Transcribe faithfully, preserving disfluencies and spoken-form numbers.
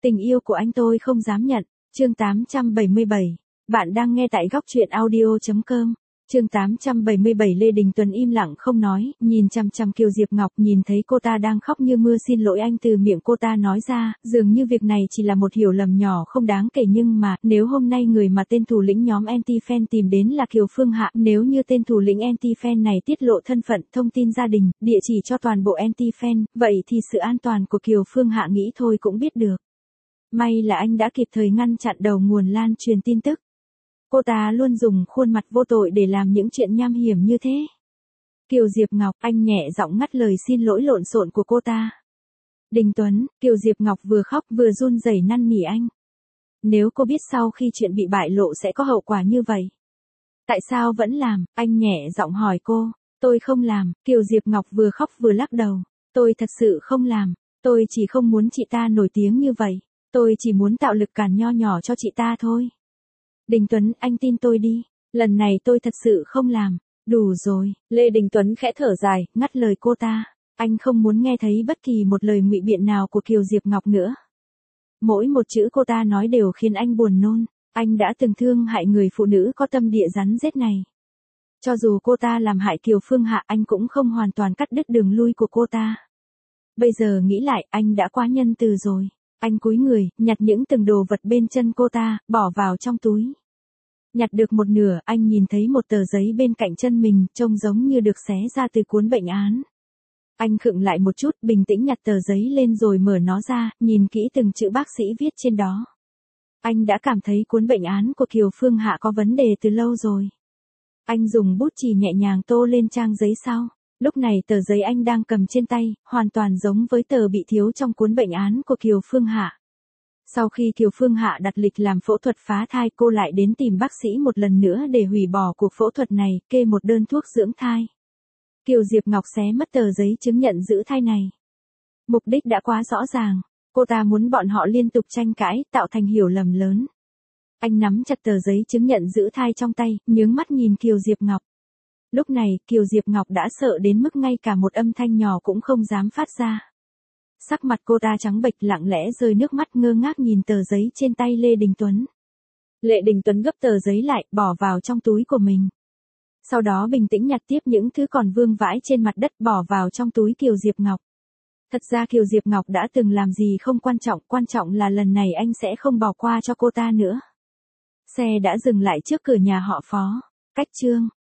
Tình yêu của anh tôi không dám nhận. Chương tám trăm bảy mươi bảy. Bạn đang nghe tại góc truyện audio chấm com. Chương tám trăm bảy mươi bảy. Lê Đình Tuấn im lặng không nói, nhìn chằm chằm Kiều Diệp Ngọc, nhìn thấy cô ta đang khóc như mưa xin lỗi anh từ miệng cô ta nói ra, dường như việc này chỉ là một hiểu lầm nhỏ không đáng kể, nhưng mà, nếu hôm nay người mà tên thủ lĩnh nhóm anti-fan tìm đến là Kiều Phương Hạ, nếu như tên thủ lĩnh anti-fan này tiết lộ thân phận, thông tin gia đình, địa chỉ cho toàn bộ anti-fan, vậy thì sự an toàn của Kiều Phương Hạ nghĩ thôi cũng biết được. May là anh đã kịp thời ngăn chặn đầu nguồn lan truyền tin tức. Cô ta luôn dùng khuôn mặt vô tội để làm những chuyện nham hiểm như thế. Kiều Diệp Ngọc, anh nhẹ giọng ngắt lời xin lỗi lộn xộn của cô ta. Đình Tuấn, Kiều Diệp Ngọc vừa khóc vừa run rẩy năn nỉ anh. Nếu cô biết sau khi chuyện bị bại lộ sẽ có hậu quả như vậy, tại sao vẫn làm? Anh nhẹ giọng hỏi cô. Tôi không làm. Kiều Diệp Ngọc vừa khóc vừa lắc đầu. Tôi thật sự không làm. Tôi chỉ không muốn chị ta nổi tiếng như vậy. Tôi chỉ muốn tạo lực cản nho nhỏ cho chị ta thôi. Đình Tuấn, anh tin tôi đi. Lần này tôi thật sự không làm. Đủ rồi. Lê Đình Tuấn khẽ thở dài, ngắt lời cô ta. Anh không muốn nghe thấy bất kỳ một lời ngụy biện nào của Kiều Diệp Ngọc nữa. Mỗi một chữ cô ta nói đều khiến anh buồn nôn. Anh đã từng thương hại người phụ nữ có tâm địa rắn rết này. Cho dù cô ta làm hại Kiều Phương Hạ, anh cũng không hoàn toàn cắt đứt đường lui của cô ta. Bây giờ nghĩ lại, anh đã quá nhân từ rồi. Anh cúi người, nhặt những từng đồ vật bên chân cô ta, bỏ vào trong túi. Nhặt được một nửa, anh nhìn thấy một tờ giấy bên cạnh chân mình, trông giống như được xé ra từ cuốn bệnh án. Anh khựng lại một chút, bình tĩnh nhặt tờ giấy lên rồi mở nó ra, nhìn kỹ từng chữ bác sĩ viết trên đó. Anh đã cảm thấy cuốn bệnh án của Kiều Phương Hạ có vấn đề từ lâu rồi. Anh dùng bút chì nhẹ nhàng tô lên trang giấy sau. Lúc này tờ giấy anh đang cầm trên tay, hoàn toàn giống với tờ bị thiếu trong cuốn bệnh án của Kiều Phương Hạ. Sau khi Kiều Phương Hạ đặt lịch làm phẫu thuật phá thai, cô lại đến tìm bác sĩ một lần nữa để hủy bỏ cuộc phẫu thuật này, kê một đơn thuốc dưỡng thai. Kiều Diệp Ngọc xé mất tờ giấy chứng nhận giữ thai này. Mục đích đã quá rõ ràng, cô ta muốn bọn họ liên tục tranh cãi, tạo thành hiểu lầm lớn. Anh nắm chặt tờ giấy chứng nhận giữ thai trong tay, nhướng mắt nhìn Kiều Diệp Ngọc. Lúc này, Kiều Diệp Ngọc đã sợ đến mức ngay cả một âm thanh nhỏ cũng không dám phát ra. Sắc mặt cô ta trắng bệch, lặng lẽ rơi nước mắt, ngơ ngác nhìn tờ giấy trên tay Lê Đình Tuấn. Lê Đình Tuấn gấp tờ giấy lại, bỏ vào trong túi của mình. Sau đó bình tĩnh nhặt tiếp những thứ còn vương vãi trên mặt đất, bỏ vào trong túi Kiều Diệp Ngọc. Thật ra Kiều Diệp Ngọc đã từng làm gì không quan trọng, quan trọng là lần này anh sẽ không bỏ qua cho cô ta nữa. Xe đã dừng lại trước cửa nhà họ Phó. Cách chương